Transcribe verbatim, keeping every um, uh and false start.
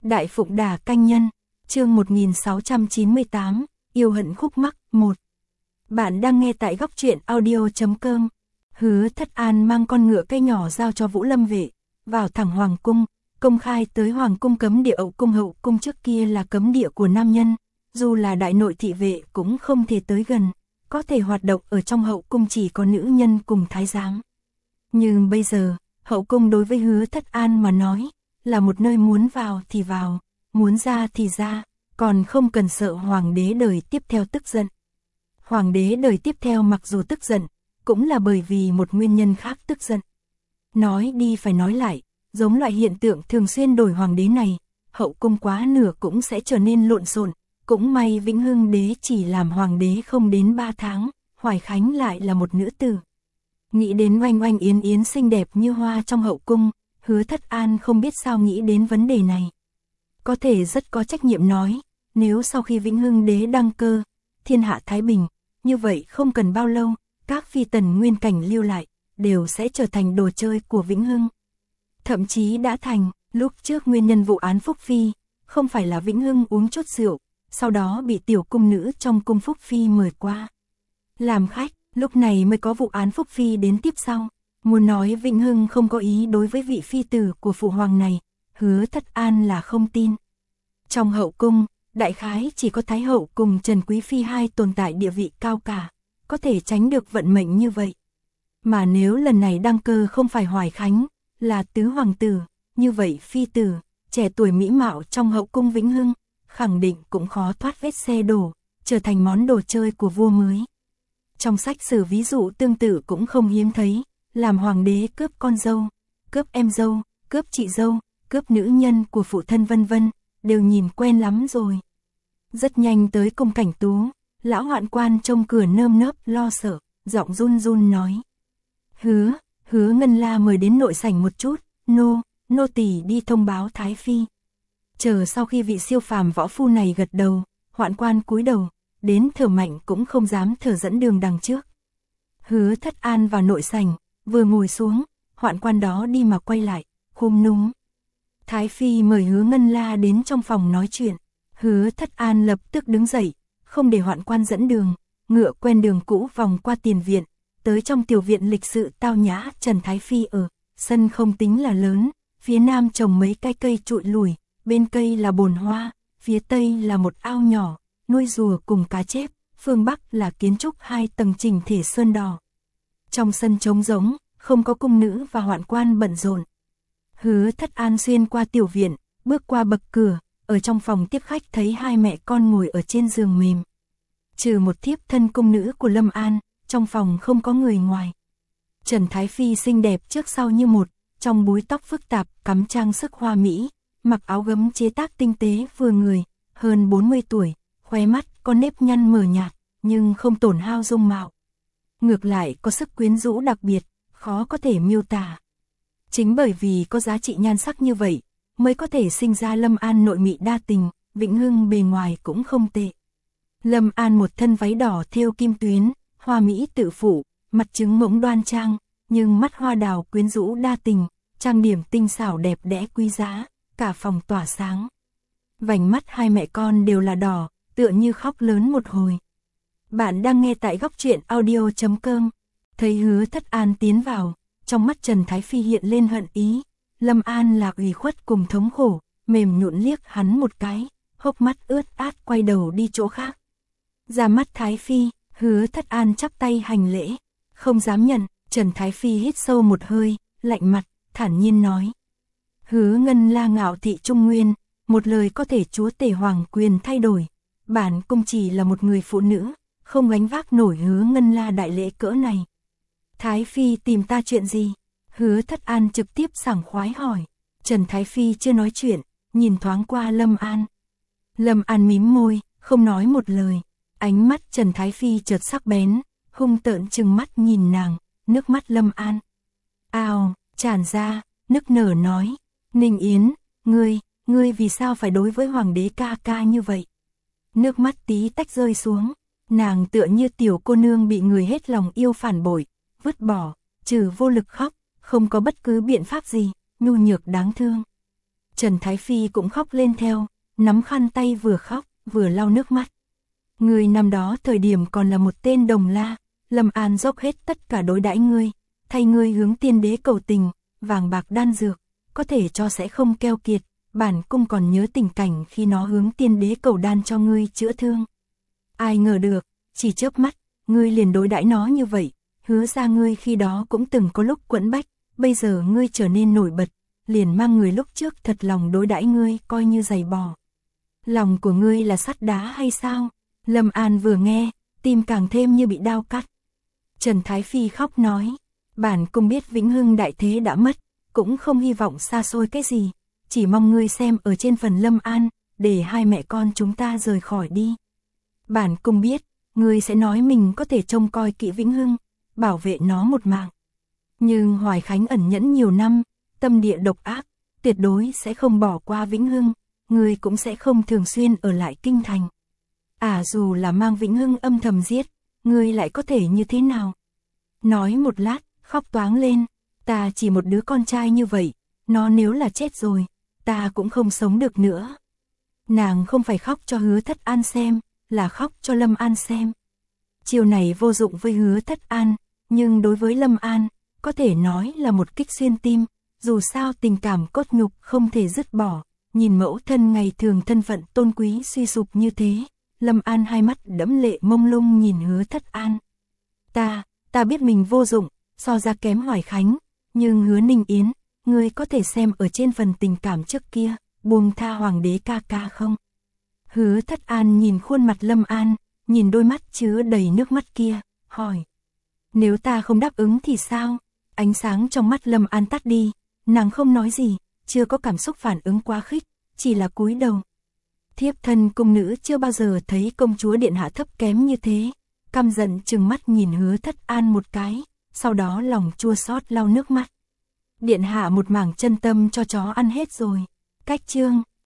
Đại Phụng Đà Canh Nhân, chương một nghìn sáu trăm chín mươi tám, Yêu hận khúc mắc, một. Bạn đang nghe tại góc truyện audio chấm com. Hứa Thất An mang con ngựa cây nhỏ giao cho Vũ Lâm vệ, vào thẳng Hoàng cung, công khai tới Hoàng cung cấm địa Hậu cung. Hậu cung trước kia là cấm địa của nam nhân, dù là đại nội thị vệ cũng không thể tới gần, có thể hoạt động ở trong hậu cung chỉ có nữ nhân cùng thái giám. Nhưng bây giờ, hậu cung đối với Hứa Thất An mà nói, là một nơi muốn vào thì vào, muốn ra thì ra, còn không cần sợ hoàng đế đời tiếp theo tức giận. Hoàng đế đời tiếp theo mặc dù tức giận, cũng là bởi vì một nguyên nhân khác tức giận. Nói đi phải nói lại, giống loại hiện tượng thường xuyên đổi hoàng đế này, hậu cung quá nửa cũng sẽ trở nên lộn xộn. Cũng may Vĩnh Hưng đế chỉ làm hoàng đế không đến ba tháng, Hoài Khánh lại là một nữ tử. Nghĩ đến oanh oanh yến yến xinh đẹp như hoa trong hậu cung, Hứa Thất An không biết sao nghĩ đến vấn đề này. Có thể rất có trách nhiệm nói, nếu sau khi Vĩnh Hưng đế đăng cơ, thiên hạ thái bình, như vậy không cần bao lâu, các phi tần nguyên cảnh lưu lại, đều sẽ trở thành đồ chơi của Vĩnh Hưng. Thậm chí đã thành, lúc trước nguyên nhân vụ án Phúc Phi, không phải là Vĩnh Hưng uống chút rượu, sau đó bị tiểu cung nữ trong cung Phúc Phi mời qua làm khách, lúc này mới có vụ án Phúc Phi đến tiếp sau. Muốn nói Vĩnh Hưng không có ý đối với vị phi tử của phụ hoàng này, Hứa Thất An là không tin. Trong hậu cung, đại khái chỉ có Thái hậu cùng Trần Quý Phi hai tồn tại địa vị cao cả, có thể tránh được vận mệnh như vậy. Mà nếu lần này đăng cơ không phải Hoài Khánh, là tứ hoàng tử, như vậy phi tử, trẻ tuổi mỹ mạo trong hậu cung Vĩnh Hưng, khẳng định cũng khó thoát vết xe đổ, trở thành món đồ chơi của vua mới. Trong sách sử ví dụ tương tự cũng không hiếm thấy, làm hoàng đế cướp con dâu, cướp em dâu, cướp chị dâu, cướp nữ nhân của phụ thân vân vân, đều nhìn quen lắm rồi. Rất nhanh tới cung Cảnh Tú, lão hoạn quan trông cửa nơm nớp lo sợ, giọng run run nói. Hứa, Hứa Ngân La mời đến nội sảnh một chút, nô, nô tỳ đi thông báo Thái Phi. Chờ sau khi vị siêu phàm võ phu này gật đầu, hoạn quan cúi đầu, đến thở mạnh cũng không dám thở dẫn đường đằng trước. Hứa Thất An vào nội sảnh, vừa ngồi xuống, hoạn quan đó đi mà quay lại, khum núm. Thái Phi mời Hứa Ngân La đến trong phòng nói chuyện. Hứa Thất An lập tức đứng dậy, không để hoạn quan dẫn đường, ngựa quen đường cũ vòng qua tiền viện, tới trong tiểu viện lịch sự tao nhã Trần Thái Phi ở. Sân không tính là lớn, phía nam trồng mấy cái cây trụi lùi, bên cây là bồn hoa, phía tây là một ao nhỏ, nuôi rùa cùng cá chép, phương bắc là kiến trúc hai tầng chỉnh thể sơn đỏ. Trong sân trống rỗng, không có cung nữ và hoạn quan bận rộn. Hứa Thất An xuyên qua tiểu viện, bước qua bậc cửa, ở trong phòng tiếp khách thấy hai mẹ con ngồi ở trên giường mềm. Trừ một thiếp thân cung nữ của Lâm An, trong phòng không có người ngoài. Trần Thái Phi xinh đẹp trước sau như một, trong búi tóc phức tạp, cắm trang sức hoa mỹ, mặc áo gấm chế tác tinh tế vừa người, hơn bốn mươi tuổi, khóe mắt có nếp nhăn mờ nhạt, nhưng không tổn hao dung mạo. Ngược lại có sức quyến rũ đặc biệt, khó có thể miêu tả. Chính bởi vì có giá trị nhan sắc như vậy, mới có thể sinh ra Lâm An nội mị đa tình, Vĩnh Hưng bề ngoài cũng không tệ. Lâm An một thân váy đỏ thêu kim tuyến, hoa mỹ tự phụ, mặt trứng mỗng đoan trang, nhưng mắt hoa đào quyến rũ đa tình, trang điểm tinh xảo đẹp đẽ quý giá, cả phòng tỏa sáng. Vành mắt hai mẹ con đều là đỏ, tựa như khóc lớn một hồi. Bạn đang nghe tại góc truyện audio chấm com. Thấy Hứa Thất An tiến vào, trong mắt Trần Thái Phi hiện lên hận ý. Lâm An là ủy khuất cùng thống khổ, mềm nhũn liếc hắn một cái, hốc mắt ướt át quay đầu đi chỗ khác. Ra mắt Thái Phi, Hứa Thất An chắp tay hành lễ, không dám nhận. Trần Thái Phi hít sâu một hơi, lạnh mặt, thản nhiên nói. Hứa Ngân La ngạo thị Trung Nguyên, một lời có thể chúa tể hoàng quyền thay đổi. Bản cung chỉ là một người phụ nữ, không gánh vác nổi Hứa Ngân La đại lễ cỡ này. Thái Phi tìm ta chuyện gì? Hứa Thất An trực tiếp sảng khoái hỏi. Trần Thái Phi chưa nói chuyện, nhìn thoáng qua Lâm An. Lâm An mím môi, không nói một lời. Ánh mắt Trần Thái Phi chợt sắc bén, hung tợn trừng mắt nhìn nàng, nước mắt Lâm An ào, tràn ra, nức nở nói. Ninh Yến, ngươi, ngươi vì sao phải đối với hoàng đế ca ca như vậy? Nước mắt tí tách rơi xuống, nàng tựa như tiểu cô nương bị người hết lòng yêu phản bội, vứt bỏ, trừ vô lực khóc, không có bất cứ biện pháp gì, nhu nhược đáng thương. Trần Thái Phi cũng khóc lên theo, nắm khăn tay vừa khóc, vừa lau nước mắt. Ngươi năm đó thời điểm còn là một tên đồng la, Lâm An dốc hết tất cả đối đãi ngươi, thay ngươi hướng tiên đế cầu tình, vàng bạc đan dược, có thể cho sẽ không keo kiệt, bản cung còn nhớ tình cảnh khi nó hướng tiên đế cầu đan cho ngươi chữa thương. Ai ngờ được, chỉ chớp mắt, ngươi liền đối đãi nó như vậy, Hứa ra ngươi khi đó cũng từng có lúc quẫn bách, bây giờ ngươi trở nên nổi bật, liền mang người lúc trước thật lòng đối đãi ngươi coi như giày bò. Lòng của ngươi là sắt đá hay sao? Lâm An vừa nghe, tim càng thêm như bị đao cắt. Trần Thái Phi khóc nói, bản cung biết Vĩnh Hưng đại thế đã mất, cũng không hy vọng xa xôi cái gì, chỉ mong ngươi xem ở trên phần Lâm An, để hai mẹ con chúng ta rời khỏi đi. Bản cung biết, ngươi sẽ nói mình có thể trông coi kỹ Vĩnh Hưng, bảo vệ nó một mạng. Nhưng Hoài Khánh ẩn nhẫn nhiều năm, tâm địa độc ác, tuyệt đối sẽ không bỏ qua Vĩnh Hưng, ngươi cũng sẽ không thường xuyên ở lại kinh thành. À dù là mang Vĩnh Hưng âm thầm giết, ngươi lại có thể như thế nào? Nói một lát, khóc toáng lên, ta chỉ một đứa con trai như vậy, nó nếu là chết rồi, ta cũng không sống được nữa. Nàng không phải khóc cho Hứa Thất An xem, là khóc cho Lâm An xem. Chiều này vô dụng với Hứa Thất An, nhưng đối với Lâm An, có thể nói là một kích xuyên tim, dù sao tình cảm cốt nhục không thể dứt bỏ, nhìn mẫu thân ngày thường thân phận tôn quý suy sụp như thế, Lâm An hai mắt đẫm lệ mông lung nhìn Hứa Thất An. Ta, ta biết mình vô dụng, so ra kém Hoài Khánh, nhưng Hứa Ninh Yến, ngươi có thể xem ở trên phần tình cảm trước kia, buông tha hoàng đế ca ca không? Hứa Thất An nhìn khuôn mặt Lâm An, nhìn đôi mắt chứa đầy nước mắt kia, hỏi. Nếu ta không đáp ứng thì sao? Ánh sáng trong mắt Lâm An tắt đi, nàng không nói gì, chưa có cảm xúc phản ứng quá khích, chỉ là cúi đầu. Thiếp thân cung nữ chưa bao giờ thấy công chúa điện hạ thấp kém như thế, căm giận trừng mắt nhìn Hứa Thất An một cái, sau đó lòng chua xót lau nước mắt. Điện hạ một mảng chân tâm cho chó ăn hết rồi. Cách chương